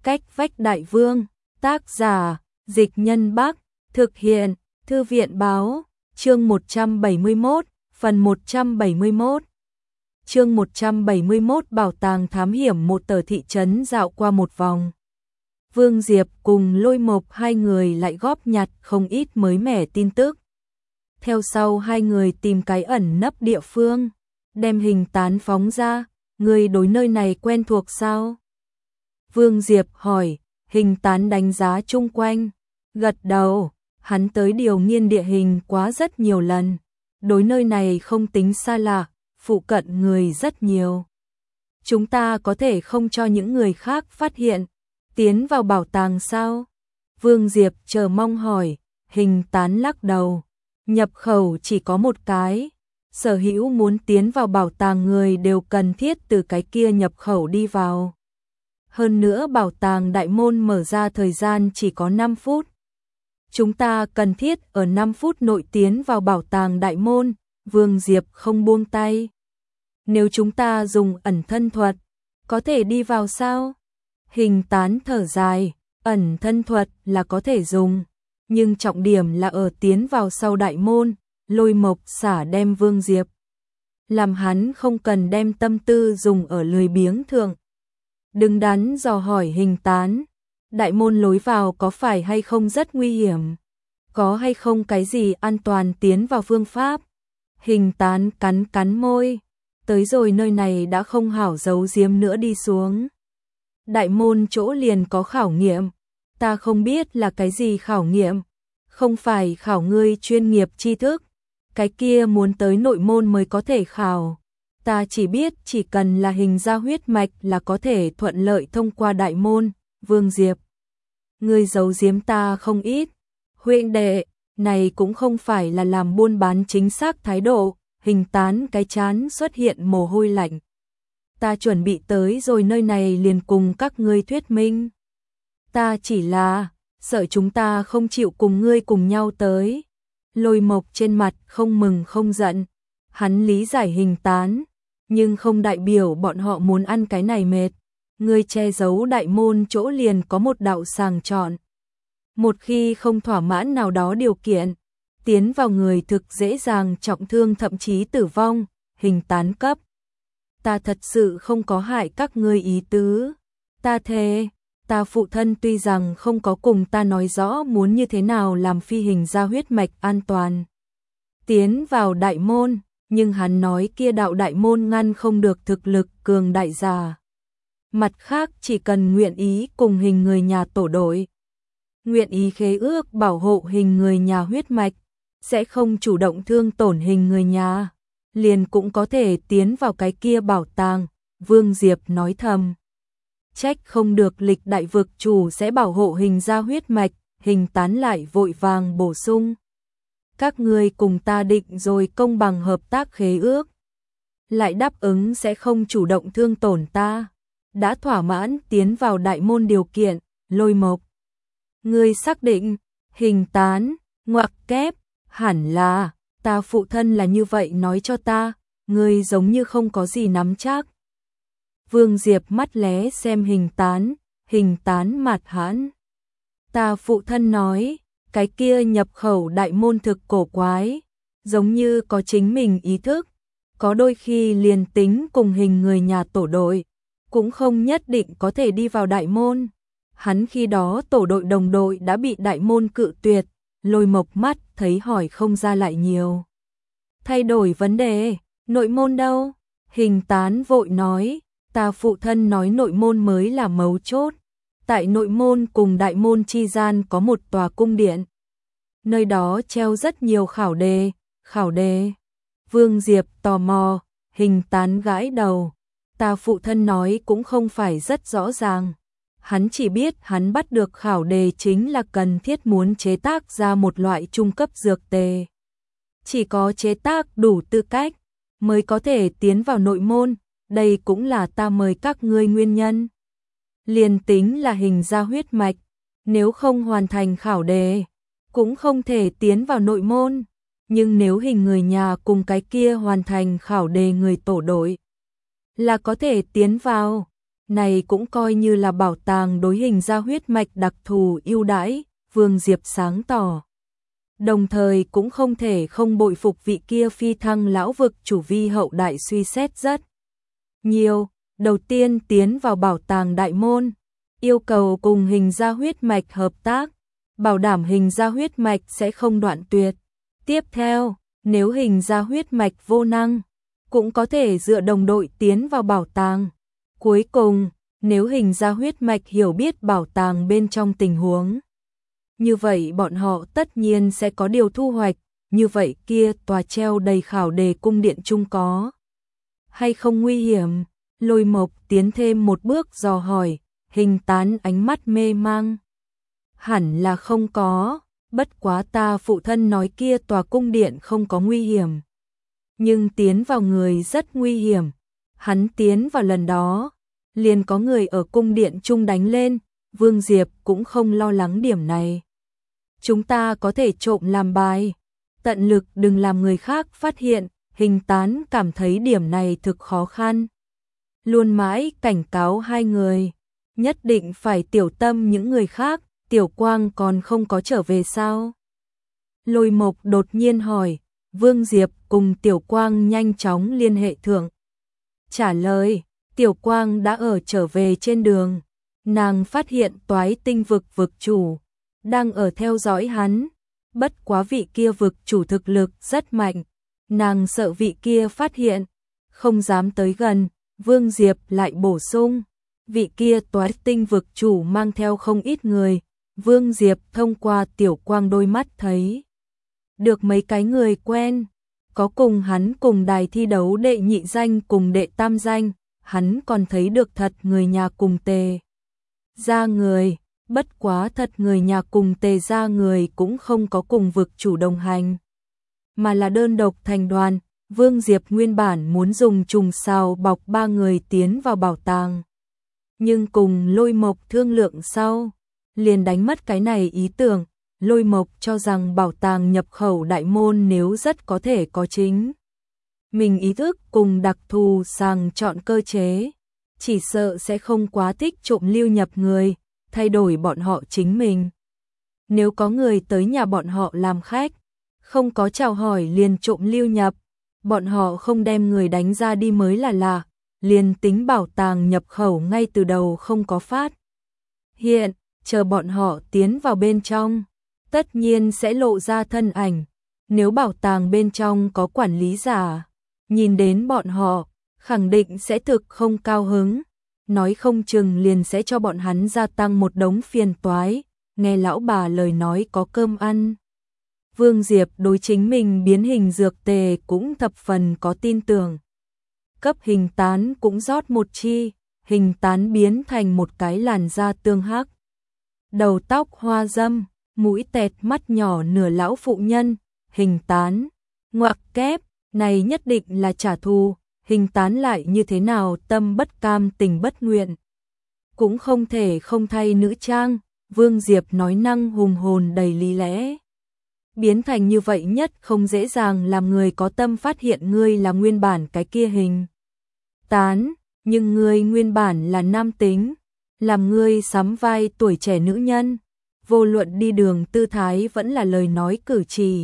Cách vách đại vương, tác giả, Dịch Nhân Bắc, thực hiện, Thư viện báo, chương 171, phần 171. Chương 171 bảo tàng thám hiểm một tờ thị trấn dạo qua một vòng. Vương Diệp cùng Lôi Mộc hai người lại góp nhặt không ít mới mẻ tin tức. Theo sau hai người tìm cái ẩn nấp địa phương, đem hình tán phóng ra, người đối nơi này quen thuộc sao? Vương Diệp hỏi, hình tán đánh giá chung quanh, gật đầu, hắn tới điều nghiên địa hình quá rất nhiều lần, đối nơi này không tính xa lạ, phụ cận người rất nhiều. Chúng ta có thể không cho những người khác phát hiện, tiến vào bảo tàng sao? Vương Diệp chờ mong hỏi, hình tán lắc đầu, nhập khẩu chỉ có một cái, sở hữu muốn tiến vào bảo tàng người đều cần thiết từ cái kia nhập khẩu đi vào. Hơn nữa bảo tàng đại môn mở ra thời gian chỉ có 5 phút. Chúng ta cần thiết ở 5 phút nội tiến vào bảo tàng đại môn, Vương Diệp không buông tay. Nếu chúng ta dùng ẩn thân thuật, có thể đi vào sao? Hình tán thở dài, ẩn thân thuật là có thể dùng, nhưng trọng điểm là ở tiến vào sau đại môn, Lôi Mộc xả đem Vương Diệp. Làm hắn không cần đem tâm tư dùng ở lười biếng thượng. Đứng đắn dò hỏi hình tán, đại môn lối vào có phải hay không rất nguy hiểm? Có hay không cái gì an toàn tiến vào phương pháp? Hình tán cắn môi, tới rồi nơi này đã không hảo giấu giếm nữa đi xuống. Đại môn chỗ liền có khảo nghiệm, ta không biết là cái gì khảo nghiệm, không phải khảo ngươi chuyên nghiệp tri thức, cái kia muốn tới nội môn mới có thể khảo. Ta chỉ biết chỉ cần là hình ra huyết mạch là có thể thuận lợi thông qua đại môn. Vương Diệp, ngươi giấu giếm ta không ít. Huynh đệ, này cũng không phải là làm buôn bán chính xác thái độ. Hình tán cái chán xuất hiện mồ hôi lạnh. Ta chuẩn bị tới rồi nơi này liền cùng các ngươi thuyết minh. Ta chỉ là sợ chúng ta không chịu cùng ngươi cùng nhau tới. Lôi Mộc trên mặt không mừng không giận. Hắn lý giải hình tán, nhưng không đại biểu bọn họ muốn ăn cái này mệt. Ngươi che giấu đại môn chỗ liền có một đạo sàng chọn. Một khi không thỏa mãn nào đó điều kiện, tiến vào người thực dễ dàng trọng thương thậm chí tử vong. Hình tán cấp. Ta thật sự không có hại các ngươi ý tứ. Ta thề, ta phụ thân tuy rằng không có cùng ta nói rõ muốn như thế nào làm phi hình ra huyết mạch an toàn tiến vào đại môn, nhưng hắn nói kia đạo đại môn ngăn không được thực lực cường đại giả. Mặt khác chỉ cần nguyện ý cùng hình người nhà tổ đội, nguyện ý khế ước bảo hộ hình người nhà huyết mạch, sẽ không chủ động thương tổn hình người nhà, liền cũng có thể tiến vào cái kia bảo tàng. Vương Diệp nói thầm, trách không được lịch đại vực chủ sẽ bảo hộ hình ra huyết mạch. Hình tán lại vội vàng bổ sung, các ngươi cùng ta định rồi công bằng hợp tác khế ước, lại đáp ứng sẽ không chủ động thương tổn ta, đã thỏa mãn tiến vào đại môn điều kiện. Lôi Mộc, ngươi xác định? Hình tán ngoặc kép, hẳn là, ta phụ thân là như vậy nói cho ta, ngươi giống như không có gì nắm chắc. Vương Diệp mắt lé xem hình tán mặt hãn. Ta phụ thân nói, cái kia nhập khẩu đại môn thực cổ quái, giống như có chính mình ý thức, có đôi khi liền tính cùng hình người nhà tổ đội, cũng không nhất định có thể đi vào đại môn. Hắn khi đó tổ đội đồng đội đã bị đại môn cự tuyệt. Lôi Mộc mắt thấy hỏi không ra lại nhiều. Thay đổi vấn đề, nội môn đâu? Hình tán vội nói, ta phụ thân nói nội môn mới là mấu chốt. Tại nội môn cùng đại môn chi gian có một tòa cung điện. Nơi đó treo rất nhiều khảo đề. Vương Diệp tò mò, hình tán gãi đầu. Ta phụ thân nói cũng không phải rất rõ ràng. Hắn chỉ biết hắn bắt được khảo đề chính là cần thiết muốn chế tác ra một loại trung cấp dược tề. Chỉ có chế tác đủ tư cách mới có thể tiến vào nội môn, đây cũng là ta mời các ngươi nguyên nhân. Liền tính là hình ra huyết mạch, nếu không hoàn thành khảo đề, cũng không thể tiến vào nội môn, nhưng nếu hình người nhà cùng cái kia hoàn thành khảo đề người tổ đội, là có thể tiến vào. này cũng coi như là bảo tàng đối hình ra huyết mạch đặc thù ưu đãi, Vương Diệp sáng tỏ. Đồng thời cũng không thể không bội phục vị kia phi thăng lão vực chủ vi hậu đại suy xét rất nhiều. Đầu tiên tiến vào bảo tàng đại môn, yêu cầu cùng hình ra huyết mạch hợp tác, bảo đảm hình ra huyết mạch sẽ không đoạn tuyệt. Tiếp theo, nếu hình ra huyết mạch vô năng, cũng có thể dựa đồng đội tiến vào bảo tàng. Cuối cùng, nếu hình ra huyết mạch hiểu biết bảo tàng bên trong tình huống, như vậy bọn họ tất nhiên sẽ có điều thu hoạch, như vậy kia tòa treo đầy khảo đề cung điện chung có hay không nguy hiểm? Lôi Mộc tiến thêm một bước dò hỏi, Hình Tán ánh mắt mê mang. Hẳn là không có, bất quá ta phụ thân nói kia tòa cung điện không có nguy hiểm. Nhưng tiến vào người rất nguy hiểm, hắn tiến vào lần đó, liền có người ở cung điện chung đánh lên, Vương Diệp cũng không lo lắng điểm này. Chúng ta có thể trộm làm bài, tận lực đừng làm người khác phát hiện, Hình Tán cảm thấy điểm này thực khó khăn. Luôn mãi cảnh cáo hai người, nhất định phải tiểu tâm những người khác, Tiểu Quang còn không có trở về sao? Lôi Mộc đột nhiên hỏi, Vương Diệp cùng Tiểu Quang nhanh chóng liên hệ thượng. Trả lời, Tiểu Quang đã ở trở về trên đường, nàng phát hiện Toái Tinh vực vực chủ đang ở theo dõi hắn, bất quá vị kia vực chủ thực lực rất mạnh, nàng sợ vị kia phát hiện, không dám tới gần. Vương Diệp lại bổ sung, vị kia Toái Tinh vực chủ mang theo không ít người, Vương Diệp thông qua Tiểu Quang đôi mắt thấy được mấy cái người quen, có cùng hắn cùng đài thi đấu đệ nhị danh cùng đệ tam danh, hắn còn thấy được thật người nhà cùng Tề ra người, bất quá thật người nhà cùng Tề ra người cũng không có cùng vực chủ đồng hành, mà là đơn độc thành đoàn. Vương Diệp nguyên bản muốn dùng trùng sao bọc ba người tiến vào bảo tàng, nhưng cùng Lôi Mộc thương lượng sau, liền đánh mất cái này ý tưởng. Lôi Mộc cho rằng bảo tàng nhập khẩu đại môn nếu rất có thể có chính mình ý thức cùng đặc thù sàng chọn cơ chế, chỉ sợ sẽ không quá thích trộm lưu nhập người, thay đổi bọn họ chính mình. Nếu có người tới nhà bọn họ làm khách, không có chào hỏi liền trộm lưu nhập, bọn họ không đem người đánh ra đi mới là lạ, liền tính bảo tàng nhập khẩu ngay từ đầu không có phát hiện, chờ bọn họ tiến vào bên trong, tất nhiên sẽ lộ ra thân ảnh. Nếu bảo tàng bên trong có quản lý giả, nhìn đến bọn họ, khẳng định sẽ thực không cao hứng, nói không chừng liền sẽ cho bọn hắn gia tăng một đống phiền toái, nghe lão bà lời nói có cơm ăn. Vương Diệp đối chính mình biến hình dược tề cũng thập phần có tin tưởng. Cấp Hình Tán cũng rót một chi, Hình Tán biến thành một cái làn da tương hắc, đầu tóc hoa dâm, mũi tẹt mắt nhỏ nửa lão phụ nhân. Hình Tán, ngoặc kép, này nhất định là trả thù. Hình Tán lại như thế nào tâm bất cam tình bất nguyện, cũng không thể không thay nữ trang. Vương Diệp nói năng hùng hồn đầy lý lẽ, biến thành như vậy nhất không dễ dàng làm người có tâm phát hiện ngươi là nguyên bản cái kia Hình Tán, nhưng ngươi nguyên bản là nam tính, làm ngươi sắm vai tuổi trẻ nữ nhân, vô luận đi đường tư thái vẫn là lời nói cử chỉ,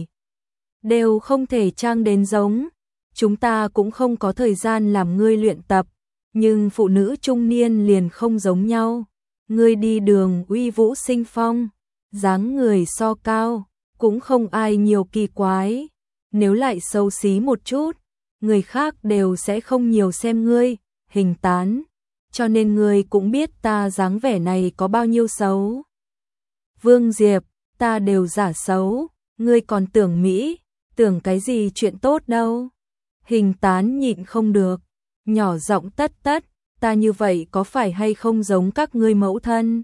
đều không thể trang đến giống. Chúng ta cũng không có thời gian làm ngươi luyện tập, nhưng phụ nữ trung niên liền không giống nhau. Ngươi đi đường uy vũ sinh phong, dáng người so cao, cũng không ai nhiều kỳ quái. Nếu lại xấu xí một chút, người khác đều sẽ không nhiều xem ngươi. Hình Tán, cho nên ngươi cũng biết ta dáng vẻ này có bao nhiêu xấu. Vương Diệp, ta đều giả xấu, ngươi còn tưởng Mỹ, tưởng cái gì chuyện tốt đâu. Hình Tán nhịn không được, nhỏ giọng tất, ta như vậy có phải hay không giống các ngươi mẫu thân?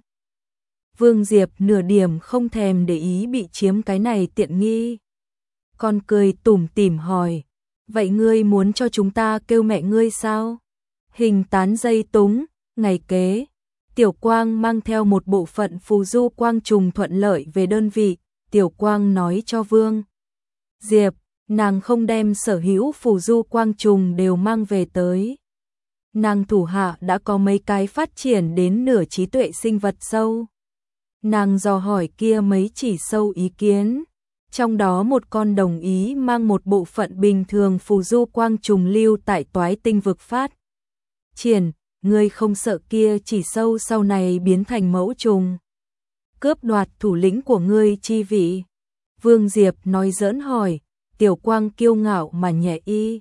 Vương Diệp nửa điểm không thèm để ý bị chiếm cái này tiện nghi. Con cười tủm tỉm hỏi, vậy ngươi muốn cho chúng ta kêu mẹ ngươi sao? Hình Tán dây túng, ngày kế, Tiểu Quang mang theo một bộ phận phù du quang trùng thuận lợi về đơn vị. Tiểu Quang nói cho Vương Diệp, nàng không đem sở hữu phù du quang trùng đều mang về tới nàng thủ hạ đã có mấy cái phát triển đến nửa trí tuệ sinh vật sâu. Nàng dò hỏi kia mấy chỉ sâu ý kiến, trong đó một con đồng ý mang một bộ phận bình thường phù du quang trùng lưu tại toái tinh vực phát triển, ngươi không sợ kia chỉ sâu sau này biến thành mẫu trùng, cướp đoạt thủ lĩnh của ngươi chi vị? Vương Diệp nói giỡn hỏi. Tiểu Quang kiêu ngạo mà nhẹ y.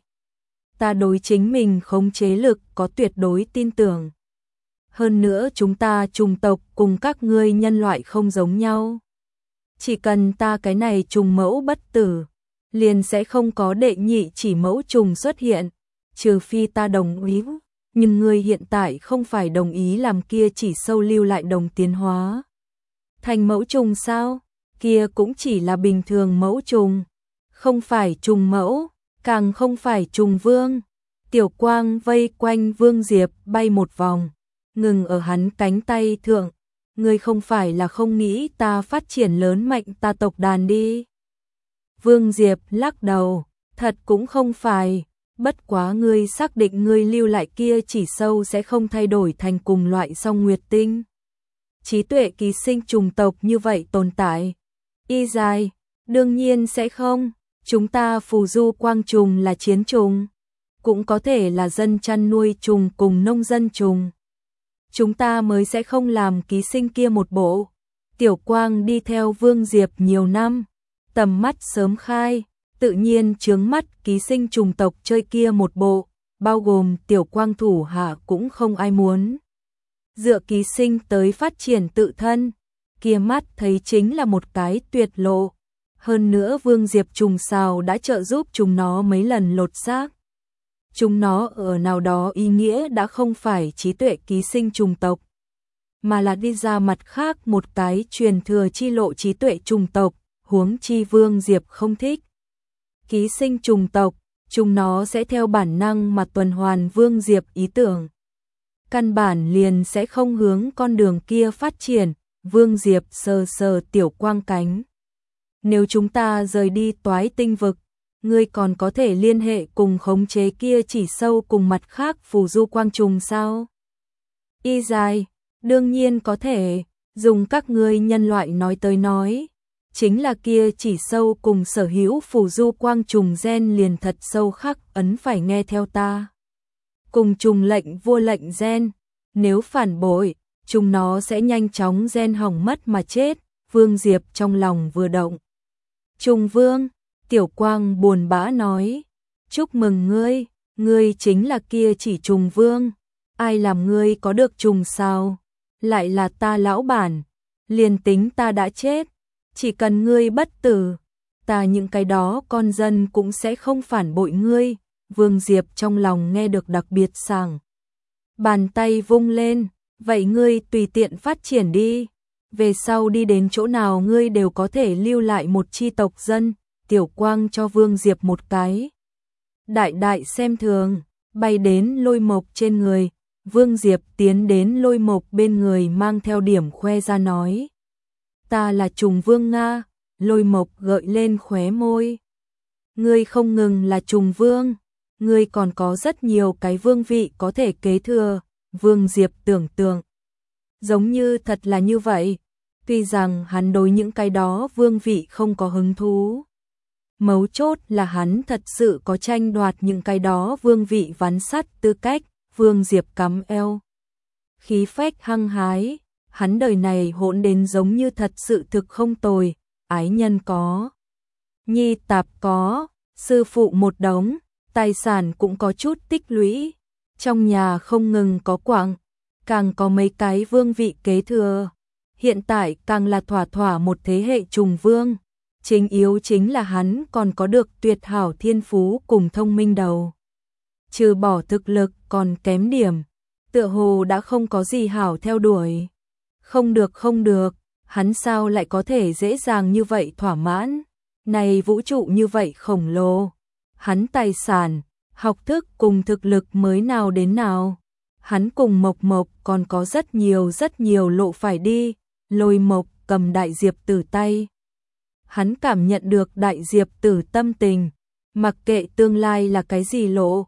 Ta đối chính mình khống chế lực có tuyệt đối tin tưởng. Hơn nữa chúng ta trùng tộc cùng các ngươi nhân loại không giống nhau. Chỉ cần ta cái này trùng mẫu bất tử, liền sẽ không có đệ nhị chỉ mẫu trùng xuất hiện, trừ phi ta đồng ý. Nhưng ngươi hiện tại không phải đồng ý làm kia chỉ sâu lưu lại đồng tiến hóa thành mẫu trùng sao? Kia cũng chỉ là bình thường mẫu trùng, không phải trùng mẫu, càng không phải trùng vương. Tiểu Quang vây quanh Vương Diệp bay một vòng, ngừng ở hắn cánh tay thượng. Ngươi không phải là không nghĩ ta phát triển lớn mạnh ta tộc đàn đi? Vương Diệp lắc đầu, thật cũng không phải, bất quá ngươi xác định ngươi lưu lại kia chỉ sâu sẽ không thay đổi thành cùng loại song nguyệt tinh. Trí tuệ ký sinh trùng tộc như vậy tồn tại. Y dài, đương nhiên sẽ không, chúng ta phù du quang trùng là chiến trùng, cũng có thể là dân chăn nuôi trùng cùng nông dân trùng. Chúng ta mới sẽ không làm ký sinh kia một bộ. Tiểu Quang đi theo Vương Diệp nhiều năm, tầm mắt sớm khai, tự nhiên chướng mắt ký sinh trùng tộc chơi kia một bộ, bao gồm Tiểu Quang thủ hạ cũng không ai muốn dựa ký sinh tới phát triển tự thân, kia mắt thấy chính là một cái tuyệt lộ. Hơn nữa Vương Diệp trùng sao đã trợ giúp chúng nó mấy lần lột xác. Chúng nó ở nào đó ý nghĩa đã không phải trí tuệ ký sinh trùng tộc, mà là đi ra mặt khác một cái truyền thừa chi lộ trí tuệ trùng tộc, huống chi Vương Diệp không thích ký sinh trùng tộc, chúng nó sẽ theo bản năng mà tuần hoàn Vương Diệp ý tưởng. Căn bản liền sẽ không hướng con đường kia phát triển. Vương Diệp sờ sờ Tiểu Quang cánh. Nếu chúng ta rời đi toái tinh vực, ngươi còn có thể liên hệ cùng khống chế kia chỉ sâu cùng mặt khác phù du quang trùng sao? Y dài, đương nhiên có thể, dùng các ngươi nhân loại nói tới nói, chính là kia chỉ sâu cùng sở hữu phù du quang trùng gen liền thật sâu khắc ấn phải nghe theo ta. Cùng trùng lệnh vua lệnh gen, nếu phản bội, chúng nó sẽ nhanh chóng gen hỏng mất mà chết. Vương Diệp trong lòng vừa động. Trùng Vương, Tiểu Quang buồn bã nói, chúc mừng ngươi, ngươi chính là kia chỉ trùng vương, ai làm ngươi có được trùng sao? Lại là ta lão bản, liền tính ta đã chết, chỉ cần ngươi bất tử, ta những cái đó con dân cũng sẽ không phản bội ngươi. Vương Diệp trong lòng nghe được đặc biệt sảng. Bàn tay vung lên, vậy ngươi tùy tiện phát triển đi, về sau đi đến chỗ nào ngươi đều có thể lưu lại một chi tộc dân. Tiểu Quang cho Vương Diệp một cái đại đại xem thường, bay đến Lôi Mộc trên người. Vương Diệp tiến đến Lôi Mộc bên người mang theo điểm khoe ra nói, ta là trùng vương Nga. Lôi Mộc gợi lên khóe môi, ngươi không ngừng là trùng vương, ngươi còn có rất nhiều cái vương vị có thể kế thừa. Vương Diệp tưởng tượng, giống như thật là như vậy, tuy rằng hắn đối những cái đó vương vị không có hứng thú. Mấu chốt là hắn thật sự có tranh đoạt những cái đó vương vị ván sắt tư cách. Vương Diệp cắm eo, khí phách hăng hái, hắn đời này hỗn đến giống như thật sự thực không tồi, ái nhân có, nhi tạp có, sư phụ một đống, tài sản cũng có chút tích lũy, trong nhà không ngừng có quặng, càng có mấy cái vương vị kế thừa, hiện tại càng là thỏa thỏa một thế hệ trùng vương. Chính yếu chính là hắn còn có được tuyệt hảo thiên phú cùng thông minh đầu. Trừ bỏ thực lực còn kém điểm, tựa hồ đã không có gì hảo theo đuổi. Không được, hắn sao lại có thể dễ dàng như vậy thỏa mãn? Này vũ trụ như vậy khổng lồ, hắn tài sản, học thức cùng thực lực mới nào đến nào. Hắn cùng Mộc Mộc còn có rất nhiều lộ phải đi. Lôi Mộc cầm Đại Diệp Tử tay. Hắn cảm nhận được Đại Diệp Tử tâm tình, mặc kệ tương lai là cái gì lộ,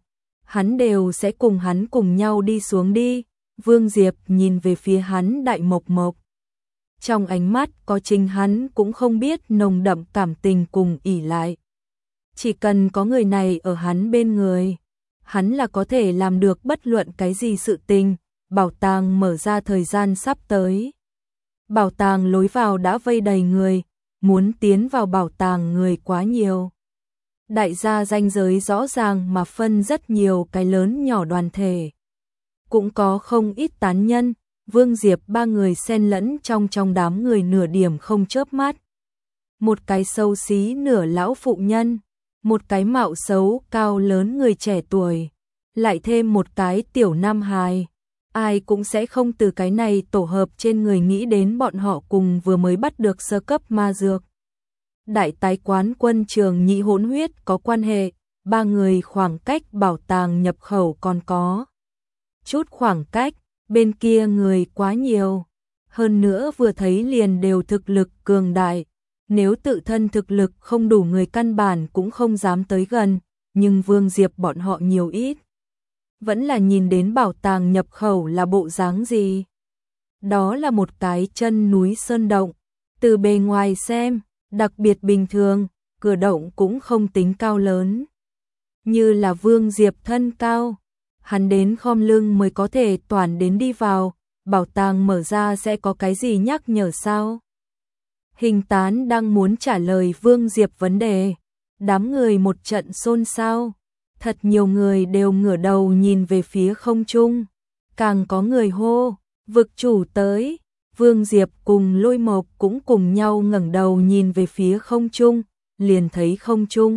hắn đều sẽ cùng hắn cùng nhau đi xuống đi. Vương Diệp nhìn về phía hắn Đại Mộc Mộc. Trong ánh mắt có chính hắn cũng không biết nồng đậm cảm tình cùng ỷ lại. Chỉ cần có người này ở hắn bên người, hắn là có thể làm được bất luận cái gì sự tình. Bảo tàng mở ra thời gian sắp tới. Bảo tàng lối vào đã vây đầy người, muốn tiến vào bảo tàng người quá nhiều. Đại gia ranh giới rõ ràng mà phân rất nhiều cái lớn nhỏ đoàn thể. Cũng có không ít tán nhân, Vương Diệp ba người xen lẫn trong đám người nửa điểm không chớp mắt. Một cái xấu xí nửa lão phụ nhân, một cái mạo xấu cao lớn người trẻ tuổi, lại thêm một cái tiểu nam hài. Ai cũng sẽ không từ cái này tổ hợp trên người nghĩ đến bọn họ cùng vừa mới bắt được sơ cấp ma dược. Đại tái quán quân trường nhị hỗn huyết có quan hệ, ba người khoảng cách bảo tàng nhập khẩu còn có chút khoảng cách, bên kia người quá nhiều. Hơn nữa vừa thấy liền đều thực lực cường đại, nếu tự thân thực lực không đủ người căn bản cũng không dám tới gần, nhưng Vương Diệp bọn họ nhiều ít. Vẫn là nhìn đến bảo tàng nhập khẩu là bộ dáng gì. Đó là một cái chân núi sơn động, từ bề ngoài xem, đặc biệt bình thường, cửa động cũng không tính cao lớn. Như là Vương Diệp thân cao, hắn đến khom lưng mới có thể toàn đến đi vào, bảo tàng mở ra sẽ có cái gì nhắc nhở sao? Hình Tán đang muốn trả lời Vương Diệp vấn đề, đám người một trận xôn xao. Thật nhiều người đều ngửa đầu nhìn về phía không trung, càng có người hô, vực chủ tới. Vương Diệp cùng Lôi Mộc cũng cùng nhau ngẩng đầu nhìn về phía không trung, liền thấy không trung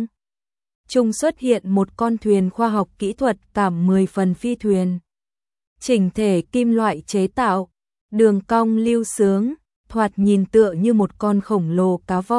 xuất hiện một con thuyền khoa học kỹ thuật cảm 10 phần phi thuyền. Chỉnh thể kim loại chế tạo, đường cong lưu sướng, thoạt nhìn tựa như một con khổng lồ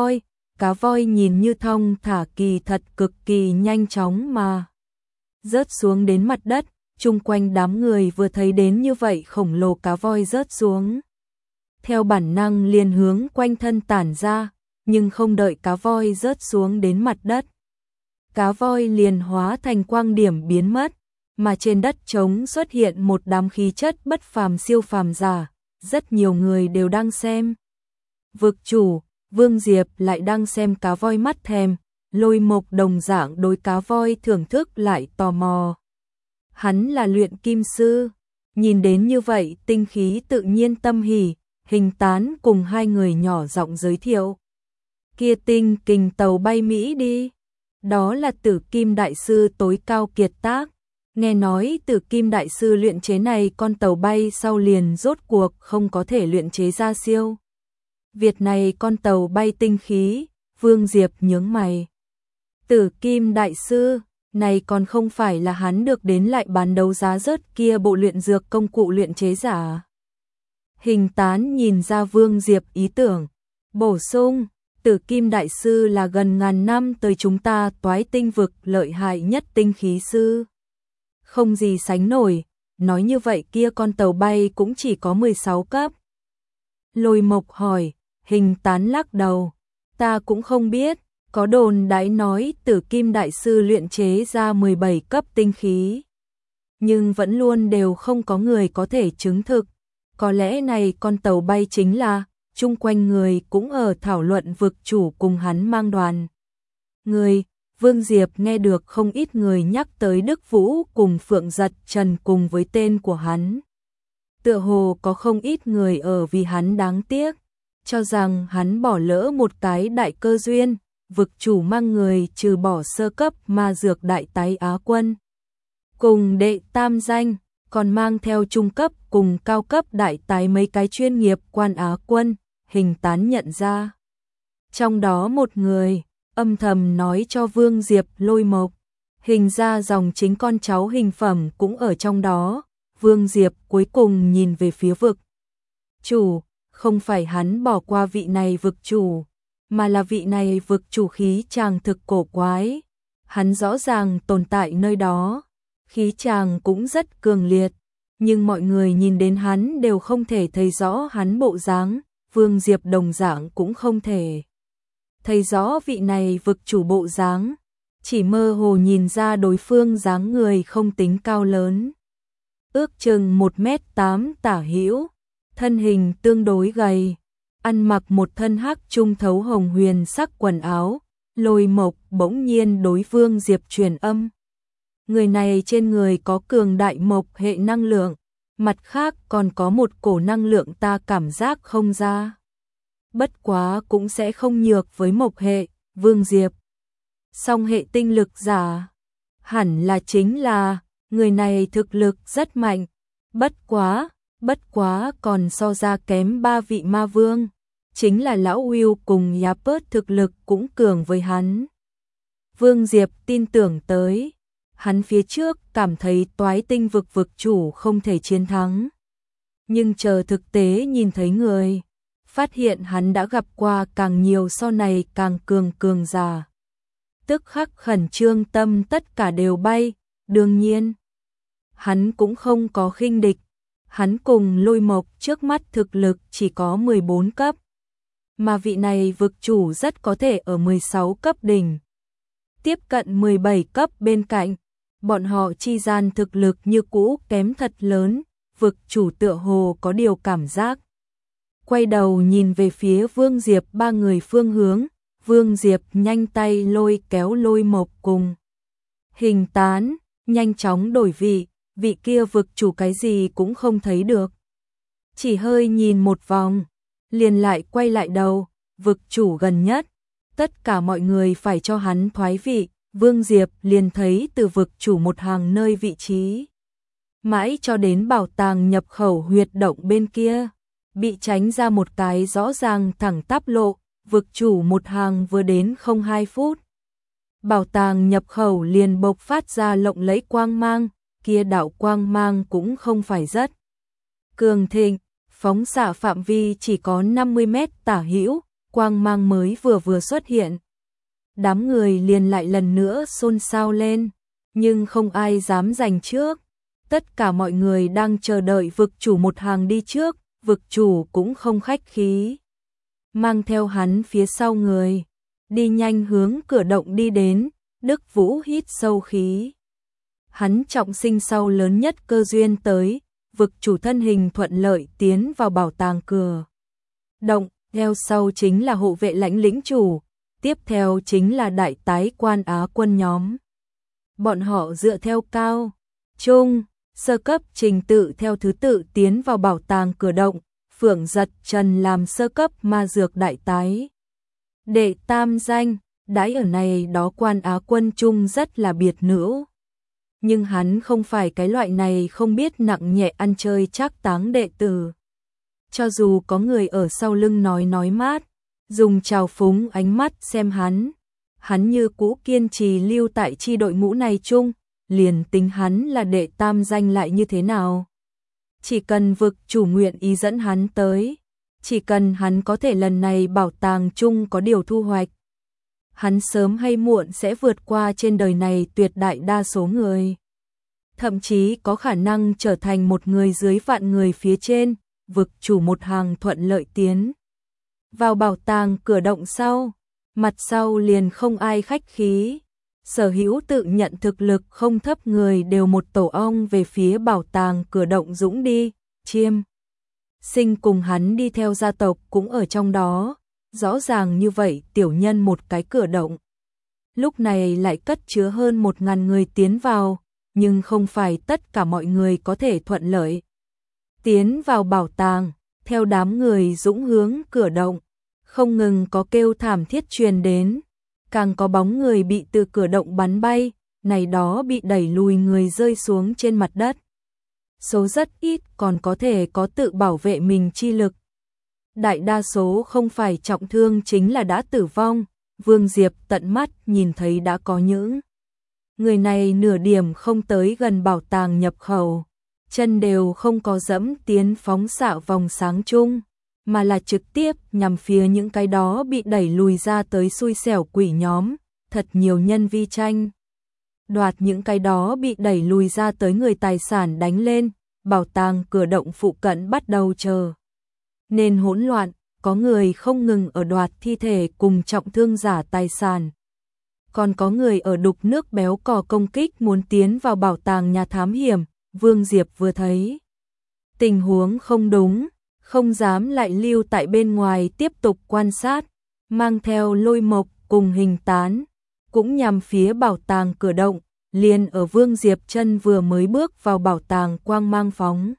cá voi nhìn như thong thả kỳ thật cực kỳ nhanh chóng mà rớt xuống đến mặt đất, chung quanh đám người vừa thấy đến như vậy khổng lồ cá voi rớt xuống. Theo bản năng liền hướng quanh thân tản ra, nhưng không đợi cá voi rớt xuống đến mặt đất. Cá voi liền hóa thành quang điểm biến mất, mà trên đất trống xuất hiện một đám khí chất bất phàm siêu phàm giả, rất nhiều người đều đang xem. Vực chủ, Vương Diệp lại đang xem cá voi mắt thèm, Lôi Mộc đồng dạng đối cá voi thưởng thức lại tò mò. Hắn là luyện kim sư, nhìn đến như vậy tinh khí tự nhiên tâm hỉ. Hình Tán cùng hai người nhỏ giọng giới thiệu. Kia tinh kình tàu bay Mỹ đi. Đó là Tử Kim Đại Sư tối cao kiệt tác. Nghe nói Tử Kim Đại Sư luyện chế này con tàu bay sau liền rốt cuộc không có thể luyện chế ra siêu. Việt này con tàu bay tinh khí, Vương Diệp nhướng mày. Tử Kim Đại Sư, này còn không phải là hắn được đến lại bán đấu giá rớt kia bộ luyện dược công cụ luyện chế giả. Hình Tán nhìn ra Vương Diệp ý tưởng, bổ sung, Tử Kim Đại Sư là gần ngàn năm tới chúng ta Toái Tinh vực lợi hại nhất tinh khí sư. Không gì sánh nổi, nói như vậy kia con tàu bay cũng chỉ có 16 cấp. Lôi Mộc hỏi, Hình Tán lắc đầu, ta cũng không biết, có đồn đãi nói Tử Kim Đại Sư luyện chế ra 17 cấp tinh khí. Nhưng vẫn luôn đều không có người có thể chứng thực. Có lẽ này con tàu bay chính là, chung quanh người cũng ở thảo luận vực chủ cùng hắn mang đoàn. Người, Vương Diệp nghe được không ít người nhắc tới Đức Vũ cùng Phượng Giật Trần cùng với tên của hắn. Tựa hồ có không ít người ở vì hắn đáng tiếc, cho rằng hắn bỏ lỡ một cái đại cơ duyên, vực chủ mang người trừ bỏ sơ cấp ma dược đại tái Á quân. Cùng đệ tam danh, còn mang theo trung cấp cùng cao cấp đại tái mấy cái chuyên nghiệp quan Á quân, Hình Tán nhận ra. Trong đó một người, âm thầm nói cho Vương Diệp Lôi Mộc, hình ra dòng chính con cháu Hình Phẩm cũng ở trong đó. Vương Diệp cuối cùng nhìn về phía vực chủ, không phải hắn bỏ qua vị này vực chủ, mà là vị này vực chủ khí chàng thực cổ quái. Hắn rõ ràng tồn tại nơi đó, khí chàng cũng rất cường liệt, nhưng mọi người nhìn đến hắn đều không thể thấy rõ hắn bộ dáng, Vương Diệp đồng dạng cũng không thể thấy rõ vị này vực chủ bộ dáng. chỉ mơ hồ nhìn ra đối phương dáng người không tính cao lớn. Ước chừng 1m8 tả hữu, thân hình tương đối gầy, ăn mặc một thân hắc trung thấu hồng huyền sắc quần áo, Lôi Mộc bỗng nhiên đối Vương Diệp truyền âm. Người này trên người có cường đại mộc hệ năng lượng, mặt khác còn có một cổ năng lượng ta cảm giác không ra. Bất quá cũng sẽ không nhược với mộc hệ, Vương Diệp. Song hệ tinh lực giả, hẳn là chính là, người này thực lực rất mạnh, bất quá còn so ra kém 3 vị ma vương, chính là lão Will cùng Yapert thực lực cũng cường với hắn. Vương Diệp tin tưởng tới, hắn phía trước cảm thấy Toái Tinh vực vực chủ không thể chiến thắng. Nhưng chờ thực tế nhìn thấy người, phát hiện hắn đã gặp qua càng nhiều so này càng cường giả. Tức khắc khẩn trương tâm tất cả đều bay, đương nhiên. Hắn cũng không có khinh địch, hắn cùng Lôi Mộc trước mắt thực lực chỉ có 14 cấp. Mà vị này vực chủ rất có thể ở 16 cấp đỉnh. Tiếp cận 17 cấp bên cạnh, bọn họ chi gian thực lực như cũ kém thật lớn, vực chủ tựa hồ có điều cảm giác. Quay đầu nhìn về phía Vương Diệp ba người phương hướng, Vương Diệp nhanh tay lôi kéo Lôi Mộc cùng. Hình tán, nhanh chóng đổi vị kia vực chủ cái gì cũng không thấy được. Chỉ hơi nhìn một vòng, liền lại quay lại đầu, vực chủ gần nhất. Tất cả mọi người phải cho hắn thoái vị, Vương Diệp liền thấy từ vực chủ một hàng nơi vị trí. Mãi cho đến bảo tàng nhập khẩu huyệt động bên kia, bị tránh ra một cái rõ ràng thẳng tắp lộ, vực chủ một hàng vừa đến không 2 phút. Bảo tàng nhập khẩu liền bộc phát ra lộng lẫy quang mang, kia đạo quang mang cũng không phải rất cường thịnh, phóng xạ phạm vi chỉ có 50 mét tả hữu, quang mang mới vừa xuất hiện. Đám người liền lại lần nữa xôn xao lên, nhưng không ai dám giành trước. Tất cả mọi người đang chờ đợi vực chủ một hàng đi trước, vực chủ cũng không khách khí. Mang theo hắn phía sau người, đi nhanh hướng cửa động đi đến, Đức Vũ hít sâu khí. Hắn trọng sinh sau lớn nhất cơ duyên tới, vực chủ thân hình thuận lợi tiến vào bảo tàng cửa động, theo sau chính là hộ vệ lãnh lĩnh chủ, tiếp theo chính là đại tái quan Á quân nhóm. Bọn họ dựa theo cao, trung, sơ cấp trình tự theo thứ tự tiến vào bảo tàng cửa động, Phượng Giật Trần làm sơ cấp ma dược đại tái. Đệ tam danh, đãi ở này đó quan Á quân chung rất là biệt nữ. Nhưng hắn không phải cái loại này không biết nặng nhẹ ăn chơi trác táng đệ tử. Cho dù có người ở sau lưng nói mát, dùng trào phúng ánh mắt xem hắn như cũ kiên trì lưu tại chi đội ngũ này chung, liền tính hắn là đệ tam danh lại như thế nào. Chỉ cần vực chủ nguyện ý dẫn hắn tới, chỉ cần hắn có thể lần này bảo tàng chung có điều thu hoạch, hắn sớm hay muộn sẽ vượt qua trên đời này tuyệt đại đa số người. Thậm chí có khả năng trở thành một người dưới vạn người phía trên, vực chủ một hàng thuận lợi tiến. Vào bảo tàng cửa động sau, mặt sau liền không ai khách khí. Sở hữu tự nhận thực lực không thấp người đều một tổ ong về phía bảo tàng cửa động dũng đi, Chiêm Sinh cùng hắn đi theo gia tộc cũng ở trong đó, rõ ràng như vậy tiểu nhân một cái cửa động. Lúc này lại cất chứa hơn 1000 người tiến vào, nhưng không phải tất cả mọi người có thể thuận lợi tiến vào bảo tàng, theo đám người dũng hướng cửa động, không ngừng có kêu thảm thiết truyền đến, càng có bóng người bị từ cửa động bắn bay, này đó bị đẩy lùi người rơi xuống trên mặt đất. Số rất ít còn có thể có tự bảo vệ mình chi lực. Đại đa số không phải trọng thương chính là đã tử vong, Vương Diệp tận mắt nhìn thấy đã có những người này nửa điểm không tới gần bảo tàng nhập khẩu, chân đều không có dẫm tiến phóng xạ vòng sáng chung, mà là trực tiếp nhằm phía những cái đó bị đẩy lùi ra tới xui xẻo quỷ nhóm, thật nhiều nhân vi tranh. Đoạt những cái đó bị đẩy lùi ra tới người tài sản đánh lên, bảo tàng cửa động phụ cận bắt đầu chờ. Nên hỗn loạn, có người không ngừng ở đoạt thi thể cùng trọng thương giả tài sản. còn có người ở đục nước béo cò công kích muốn tiến vào bảo tàng nhà thám hiểm. Vương Diệp vừa thấy tình huống không đúng, không dám lại lưu tại bên ngoài tiếp tục quan sát, mang theo Lôi Mộc cùng Hình Tán, cũng nhằm phía bảo tàng cửa động, liền ở Vương Diệp chân vừa mới bước vào bảo tàng quang mang phóng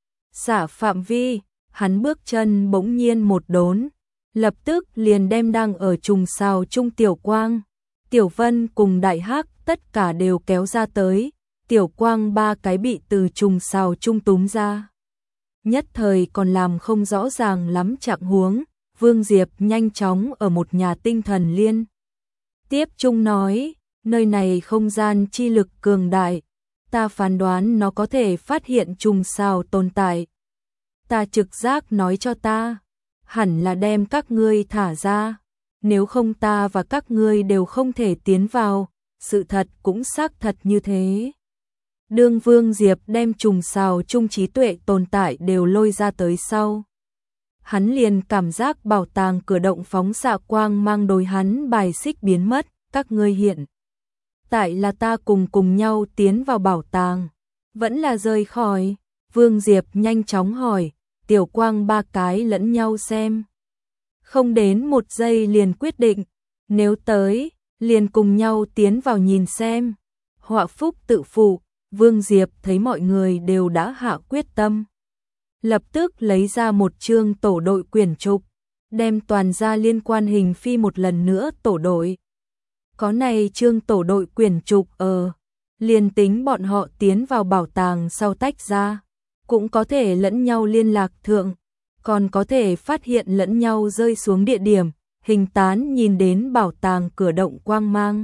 xạ phạm vi, hắn bước chân bỗng nhiên một đốn, lập tức liền đem đang ở trùng sao trung Tiểu Quang, Tiểu Vân cùng Đại Hắc tất cả đều kéo ra tới, Tiểu Quang ba cái bị từ trùng sao trung túm ra. Nhất thời còn làm không rõ ràng lắm trạng huống, Vương Diệp nhanh chóng ở một nhà tinh thần liên tiếp trung nói, nơi này không gian chi lực cường đại, ta phán đoán nó có thể phát hiện trùng sao tồn tại. Ta trực giác nói cho ta, hẳn là đem các ngươi thả ra, nếu không ta và các ngươi đều không thể tiến vào, sự thật cũng xác thật như thế. Đương Vương Diệp đem trùng sao trung trí tuệ tồn tại đều lôi ra tới sau. Hắn liền cảm giác bảo tàng cửa động phóng xạ quang mang đối hắn bài xích biến mất, các ngươi hiện tại là ta cùng nhau tiến vào bảo tàng, vẫn là rời khỏi. Vương Diệp nhanh chóng hỏi, Tiểu Quang ba cái lẫn nhau xem. Không đến một giây liền quyết định, nếu tới, liền cùng nhau tiến vào nhìn xem. Họa phúc tự phụ, Vương Diệp thấy mọi người đều đã hạ quyết tâm. Lập tức lấy ra một chương tổ đội quyển trục, đem toàn gia liên quan hình phi một lần nữa tổ đội. Có này chương tổ đội quyển trục liền tính bọn họ tiến vào bảo tàng sau tách ra, cũng có thể lẫn nhau liên lạc thượng, còn có thể phát hiện lẫn nhau rơi xuống địa điểm. Hình Tán nhìn đến bảo tàng cửa động quang mang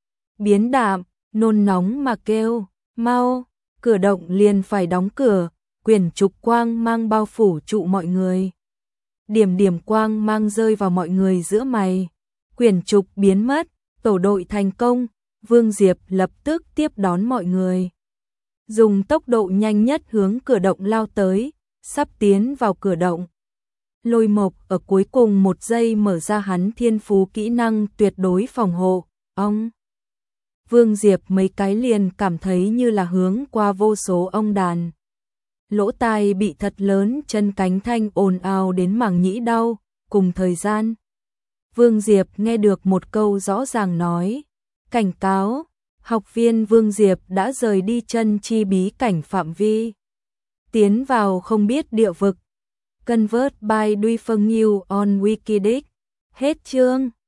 biến đạm, nôn nóng mà kêu, mau, cửa động liền phải đóng cửa, quyển trục quang mang bao phủ trụ mọi người. Điểm điểm quang mang rơi vào mọi người giữa mày, quyển trục biến mất, tổ đội thành công. Vương Diệp lập tức tiếp đón mọi người, dùng tốc độ nhanh nhất hướng cửa động lao tới, sắp tiến vào cửa động. Lôi Mộc ở cuối cùng một giây mở ra hắn thiên phú kỹ năng tuyệt đối phòng hộ, ông. Vương Diệp mấy cái liền cảm thấy như là hướng qua vô số ong đàn. Lỗ tai bị thật lớn, chân cánh thanh ồn ào đến màng nhĩ đau. Cùng thời gian, Vương Diệp nghe được một câu rõ ràng nói, cảnh cáo, học viên Vương Diệp đã rời đi chân chi bí cảnh phạm vi, tiến vào không biết địa vực. Convert by Duy Phương Nhiêu on Wikidic. Hết chương.